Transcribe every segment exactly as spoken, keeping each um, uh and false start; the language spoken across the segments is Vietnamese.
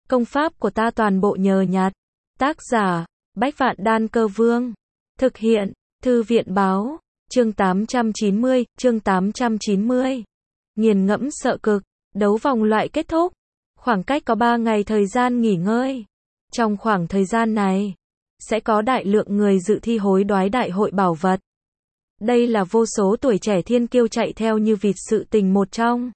Công pháp của ta toàn bộ nhờ nhặt. Tác giả, Bách Vạn Đan Cơ Vương. Thực hiện, Thư viện báo. Chương tám trăm chín mươi, chương tám trăm chín mươi. Nghiền ngẫm sợ cực. Đấu vòng loại kết thúc. Khoảng cách có ba ngày thời gian nghỉ ngơi. Trong khoảng thời gian này, sẽ có đại lượng người dự thi hối đoái đại hội bảo vật. Đây là vô số tuổi trẻ thiên kiêu chạy theo như vịt sự tình một trong.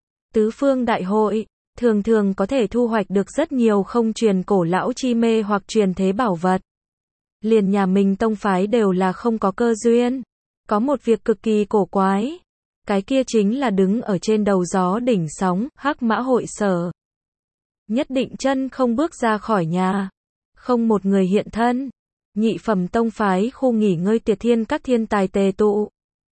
Tứ phương đại hội, thường thường có thể thu hoạch được rất nhiều không truyền cổ lão chi mê hoặc truyền thế bảo vật. Liền nhà mình tông phái đều là không có cơ duyên. Có một việc cực kỳ cổ quái. Cái kia chính là đứng ở trên đầu gió đỉnh sóng, Hắc Mã hội sở. Nhất định chân không bước ra khỏi nhà. Không một người hiện thân. Nhị phẩm tông phái khu nghỉ ngơi Tiệt Thiên các thiên tài tề tụ.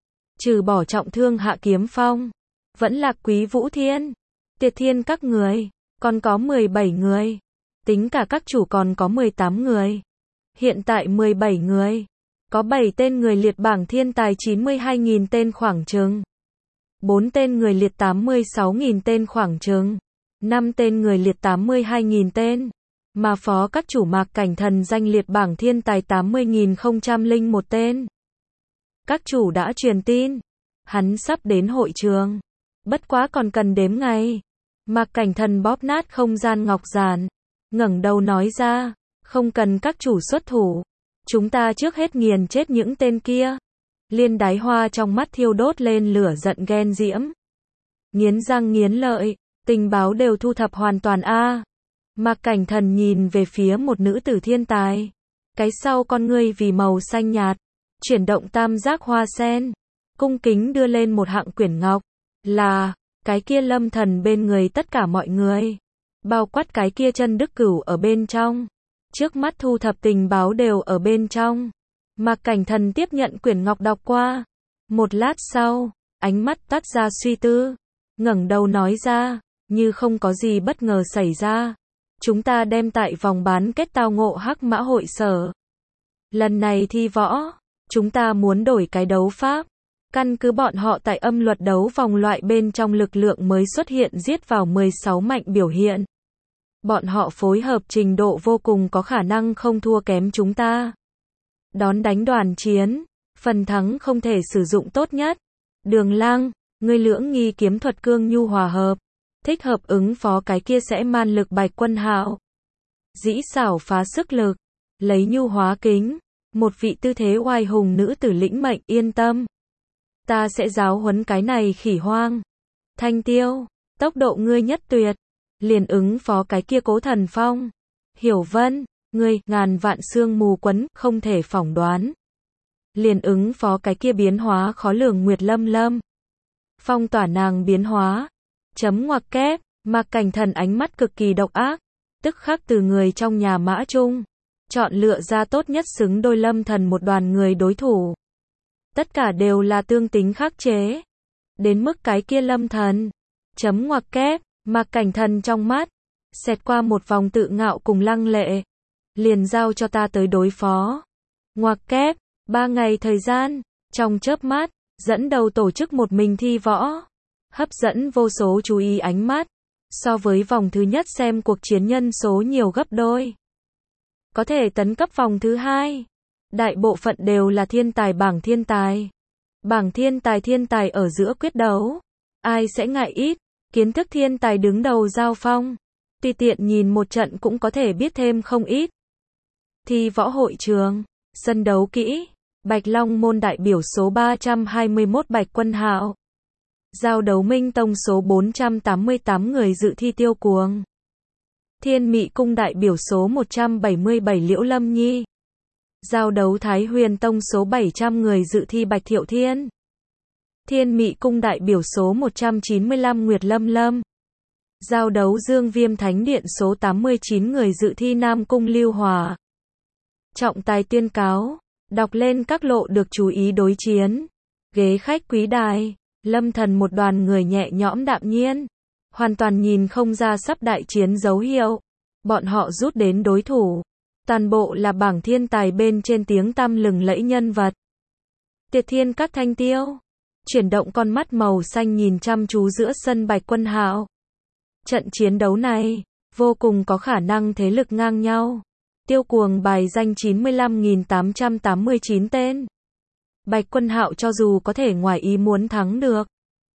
Trừ bỏ trọng thương Hạ Kiếm Phong, vẫn là Quý Vũ Thiên. Tiệt Thiên các người, còn có mười bảy người. Tính cả các chủ còn có mười tám người. Hiện tại mười bảy người. Có bảy tên người liệt bảng thiên tài chín mươi hai nghìn tên khoảng chừng. bốn tên người liệt tám mươi sáu nghìn tên khoảng chừng. năm tên người liệt tám mươi hai nghìn tên. Mà phó các chủ Mạc Cảnh Thần danh liệt bảng thiên tài tám mươi nghìn không trăm lẻ một tên. Các chủ đã truyền tin. Hắn sắp đến hội trường. Bất quá còn cần đếm ngày. Mạc Cảnh Thần bóp nát không gian ngọc giản. ngẩng đầu nói ra. Không cần các chủ xuất thủ. Chúng ta trước hết nghiền chết những tên kia. Liên Đái Hoa trong mắt thiêu đốt lên lửa giận ghen diễm. Nghiến răng nghiến lợi. Tình báo đều thu thập hoàn toàn a. À. Mạc Cảnh Thần nhìn về phía một nữ tử thiên tài. Cái sau con ngươi vì màu xanh nhạt. Chuyển động tam giác hoa sen. Cung kính đưa lên một hạng quyển ngọc. Là, cái kia Lâm Thần bên người tất cả mọi người. Bao quát cái kia Chân Đức Cửu ở bên trong. Trước mắt thu thập tình báo đều ở bên trong. Mạc Cảnh Thần tiếp nhận quyển ngọc đọc qua. Một lát sau, ánh mắt tắt ra suy tư. ngẩng đầu nói ra, như không có gì bất ngờ xảy ra. Chúng ta đem tại vòng bán kết tao ngộ Hắc Mã hội sở. Lần này thi võ, chúng ta muốn đổi cái đấu pháp. Căn cứ bọn họ tại âm luật đấu vòng loại bên trong lực lượng mới xuất hiện giết vào mười sáu mạnh biểu hiện. Bọn họ phối hợp trình độ vô cùng có khả năng không thua kém chúng ta. Đón đánh đoàn chiến, phần thắng không thể sử dụng tốt nhất. Đường Lang, ngươi lưỡng nghi kiếm thuật cương nhu hòa hợp. Thích hợp ứng phó cái kia sẽ man lực Bạch Quân Hạo. Dĩ xảo phá sức lực. Lấy nhu hóa kính. Một vị tư thế oai hùng nữ tử lĩnh mệnh yên tâm. Ta sẽ giáo huấn cái này khỉ hoang. Thanh Tiêu, tốc độ ngươi nhất tuyệt. Liền ứng phó cái kia Cố Thần Phong. Hiểu Vân, ngươi ngàn vạn sương mù quấn không thể phỏng đoán. Liền ứng phó cái kia biến hóa khó lường Nguyệt Lâm Lâm. Phong tỏa nàng biến hóa. Chấm ngoặc kép, Mạc Cảnh Thần ánh mắt cực kỳ độc ác. Tức khắc từ người trong nhà mã chung. Chọn lựa ra tốt nhất xứng đôi Lâm Thần một đoàn người đối thủ. Tất cả đều là tương tính khắc chế. Đến mức cái kia Lâm Thần. Chấm ngoặc kép, Mạc Cảnh Thần trong mắt. Xẹt qua một vòng tự ngạo cùng lăng lệ. Liền giao cho ta tới đối phó. Ngoặc kép, ba ngày thời gian. Trong chớp mắt, dẫn đầu tổ chức một mình thi võ. Hấp dẫn vô số chú ý ánh mắt. So với vòng thứ nhất xem cuộc chiến nhân số nhiều gấp đôi. Có thể tấn cấp vòng thứ hai. Đại bộ phận đều là thiên tài bảng thiên tài. Bảng thiên tài thiên tài ở giữa quyết đấu. Ai sẽ ngại ít. Kiến thức thiên tài đứng đầu giao phong. Tùy tiện nhìn một trận cũng có thể biết thêm không ít. Thi võ hội trường. Sân đấu kỹ. Bạch Long môn đại biểu số ba trăm hai mươi mốt Bạch Quân Hạo. Giao đấu Minh Tông số bốn trăm tám mươi tám người dự thi Tiêu Cuồng. Thiên Mị Cung đại biểu số một trăm bảy mươi bảy Liễu Lâm Nhi. Giao đấu Thái Huyền Tông số bảy trăm người dự thi Bạch Thiệu Thiên. Thiên Mị Cung đại biểu số một trăm chín mươi lăm Nguyệt Lâm Lâm. Giao đấu Dương Viêm Thánh Điện số tám mươi chín người dự thi Nam Cung Lưu Hòa. Trọng tài tuyên cáo, đọc lên các lộ được chú ý đối chiến. Ghế khách quý đài, Lâm Thần một đoàn người nhẹ nhõm đạm nhiên. Hoàn toàn nhìn không ra sắp đại chiến dấu hiệu. Bọn họ rút đến đối thủ. Toàn bộ là bảng thiên tài bên trên tiếng tăm lừng lẫy nhân vật. Tiệt Thiên các Thanh Tiêu. Chuyển động con mắt màu xanh nhìn chăm chú giữa sân Bạch Quân Hạo. Trận chiến đấu này, vô cùng có khả năng thế lực ngang nhau. Tiêu Cuồng bài danh chín mươi lăm nghìn tám trăm tám mươi chín tên. Bạch Quân Hạo cho dù có thể ngoài ý muốn thắng được,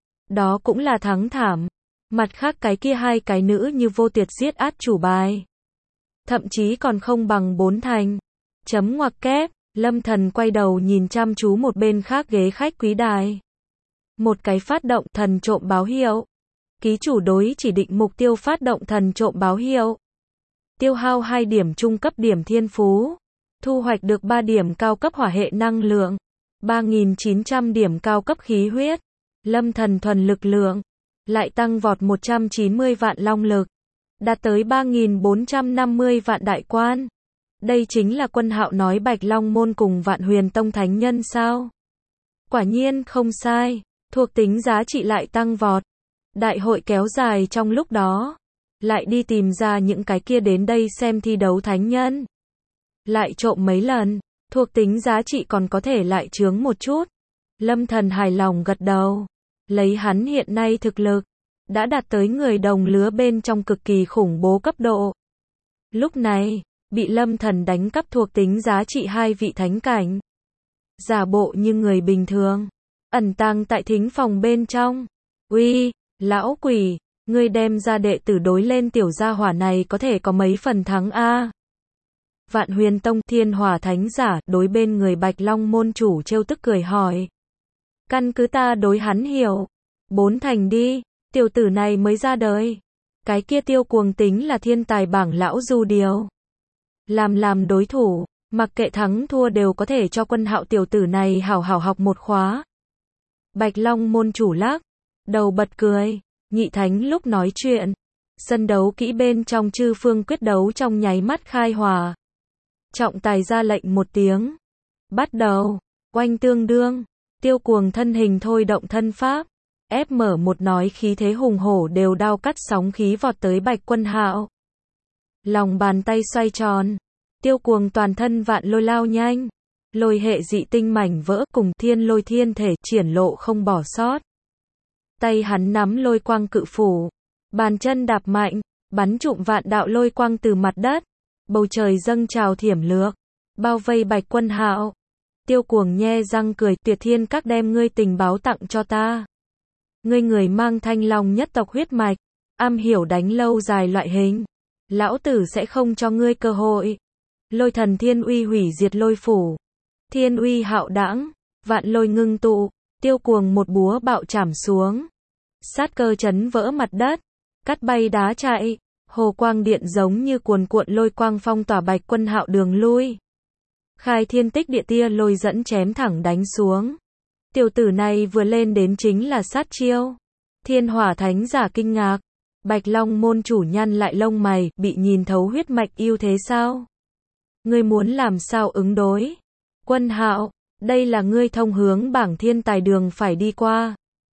đó cũng là thắng thảm. Mặt khác cái kia hai cái nữ như vô tuyệt giết át chủ bài, thậm chí còn không bằng bốn thành. Chấm ngoặc kép, Lâm Thần quay đầu nhìn chăm chú một bên khác ghế khách quý đài. Một cái phát động thần trộm báo hiệu. Ký chủ đối chỉ định mục tiêu phát động thần trộm báo hiệu. Tiêu hao hai điểm trung cấp điểm thiên phú. Thu hoạch được ba điểm cao cấp hỏa hệ năng lượng. ba nghìn chín trăm điểm cao cấp khí huyết. Lâm Thần thuần lực lượng. Lại tăng vọt một trăm chín mươi vạn long lực. Đạt tới ba nghìn bốn trăm năm mươi vạn đại quan. Đây chính là Quân Hạo nói Bạch Long Môn cùng Vạn Huyền Tông thánh nhân sao? Quả nhiên không sai. Thuộc tính giá trị lại tăng vọt. Đại hội kéo dài trong lúc đó. Lại đi tìm ra những cái kia đến đây xem thi đấu thánh nhân. Lại trộm mấy lần. Thuộc tính giá trị còn có thể lại chướng một chút. Lâm Thần hài lòng gật đầu. Lấy hắn hiện nay thực lực. Đã đạt tới người đồng lứa bên trong cực kỳ khủng bố cấp độ. Lúc này, bị Lâm Thần đánh cắp thuộc tính giá trị hai vị thánh cảnh. Giả bộ như người bình thường. Ẩn tàng tại thính phòng bên trong. Uy, lão quỷ, ngươi đem ra đệ tử đối lên tiểu gia hỏa này có thể có mấy phần thắng a? Vạn Huyền Tông Thiên Hỏa Thánh giả đối bên người Bạch Long môn chủ trêu tức cười hỏi. Căn cứ ta đối hắn hiểu. Bốn thành đi, tiểu tử này mới ra đời. Cái kia Tiêu Cuồng tính là thiên tài bảng lão du điều. Làm làm đối thủ, mặc kệ thắng thua đều có thể cho Quân Hạo tiểu tử này hảo hảo học một khóa. Bạch Long môn chủ lắc đầu bật cười. Nhị thánh lúc nói chuyện, sân đấu kỹ bên trong chư phương quyết đấu trong nháy mắt khai hòa. Trọng tài ra lệnh một tiếng. Bắt đầu. Oanh tương đương. Tiêu Cuồng thân hình thôi động thân pháp. ép mở một nói khí thế hùng hổ đều đao cắt sóng khí vọt tới Bạch Quân Hạo. Lòng bàn tay xoay tròn. Tiêu Cuồng toàn thân vạn lôi lao nhanh. Lôi hệ dị tinh mảnh vỡ cùng thiên lôi thiên thể triển lộ không bỏ sót. Tay hắn nắm lôi quang cự phủ. Bàn chân đạp mạnh. Bắn trụm vạn đạo lôi quang từ mặt đất. Bầu trời dâng trào thiểm lược. Bao vây Bạch Quân Hạo. Tiêu Cuồng nhe răng cười, Tuyệt Thiên Các đem ngươi tình báo tặng cho ta. Ngươi người mang Thanh Long nhất tộc huyết mạch. Am hiểu đánh lâu dài loại hình. Lão tử sẽ không cho ngươi cơ hội. Lôi thần thiên uy hủy diệt lôi phủ. Thiên uy hạo đãng. Vạn lôi ngưng tụ. Tiêu Cuồng một búa bạo chảm xuống. Sát cơ chấn vỡ mặt đất. Cắt bay đá chạy. Hồ quang điện giống như cuồn cuộn lôi quang phong tỏa Bạch Quân Hạo đường lui. Khai thiên tích địa tia lôi dẫn chém thẳng đánh xuống. Tiểu tử này vừa lên đến chính là sát chiêu. Thiên Hỏa Thánh giả kinh ngạc. Bạch Long môn chủ nhăn lại lông mày, bị nhìn thấu huyết mạch yêu thế sao? Ngươi muốn làm sao ứng đối? Quân Hạo, đây là ngươi thông hướng bảng thiên tài đường phải đi qua.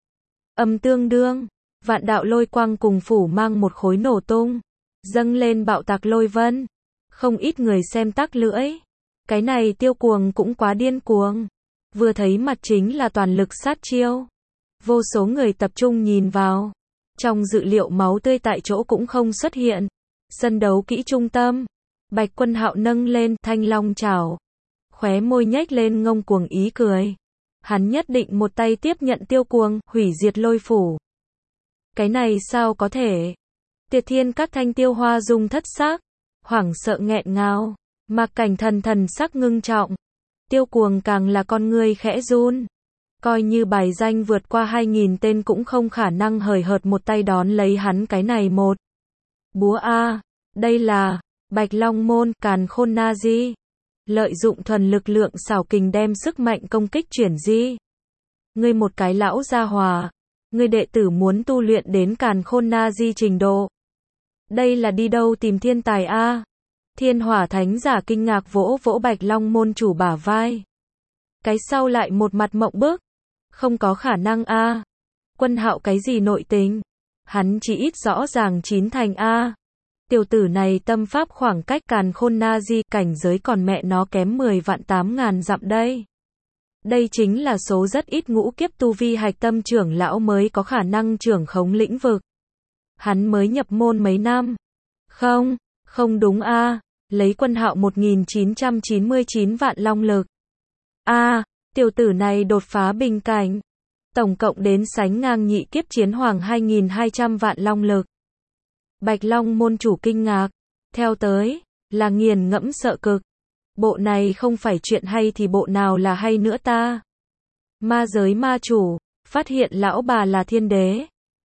Âm tương đương, vạn đạo lôi quang cùng phủ mang một khối nổ tung, dâng lên bạo tạc lôi vân. Không ít người xem tắc lưỡi. Cái này Tiêu Cuồng cũng quá điên cuồng. Vừa thấy mặt chính là toàn lực sát chiêu. Vô số người tập trung nhìn vào. Trong dự liệu máu tươi tại chỗ cũng không xuất hiện. Sân đấu kỹ trung tâm. Bạch Quân Hạo nâng lên thanh long chảo. Khóe môi nhếch lên ngông cuồng ý cười. Hắn nhất định một tay tiếp nhận Tiêu Cuồng, hủy diệt lôi phủ. Cái này sao có thể? Tuyệt Thiên Các thanh tiêu hoa dung thất sắc. Hoảng sợ nghẹn ngào. Mạc Cảnh thần thần sắc ngưng trọng. Tiêu Cuồng càng là con người khẽ run. Coi như bài danh vượt qua hai nghìn tên cũng không khả năng hời hợt một tay đón lấy hắn cái này một. Búa A. Đây là Bạch Long môn Càn Khôn Na Di. Lợi dụng thuần lực lượng xảo kình đem sức mạnh công kích chuyển di. Ngươi một cái lão gia hòa. Ngươi đệ tử muốn tu luyện đến Càn Khôn Na Di trình độ. Đây là đi đâu tìm thiên tài A? Thiên Hỏa Thánh giả kinh ngạc vỗ vỗ Bạch Long môn chủ bả vai. Cái sau lại một mặt mộng bức. Không có khả năng A. Quân Hạo cái gì nội tình? Hắn chỉ ít rõ ràng chín thành A. Tiểu tử này tâm pháp khoảng cách Càn Khôn Na Di cảnh giới còn mẹ nó kém mười vạn tám ngàn dặm đây. Đây chính là số rất ít ngũ kiếp tu vi hạch tâm trưởng lão mới có khả năng trưởng khống lĩnh vực. Hắn mới nhập môn mấy năm. Không, không đúng a. Lấy Quân Hạo một nghìn chín trăm chín mươi chín vạn long lực. A, tiểu tử này đột phá bình cảnh. Tổng cộng đến sánh ngang nhị kiếp chiến hoàng hai nghìn hai trăm vạn long lực. Bạch Long môn chủ kinh ngạc. Theo tới, là nghiền ngẫm sợ cực. Bộ này không phải chuyện hay thì bộ nào là hay nữa ta? Ma giới ma chủ, phát hiện lão bà là thiên đế.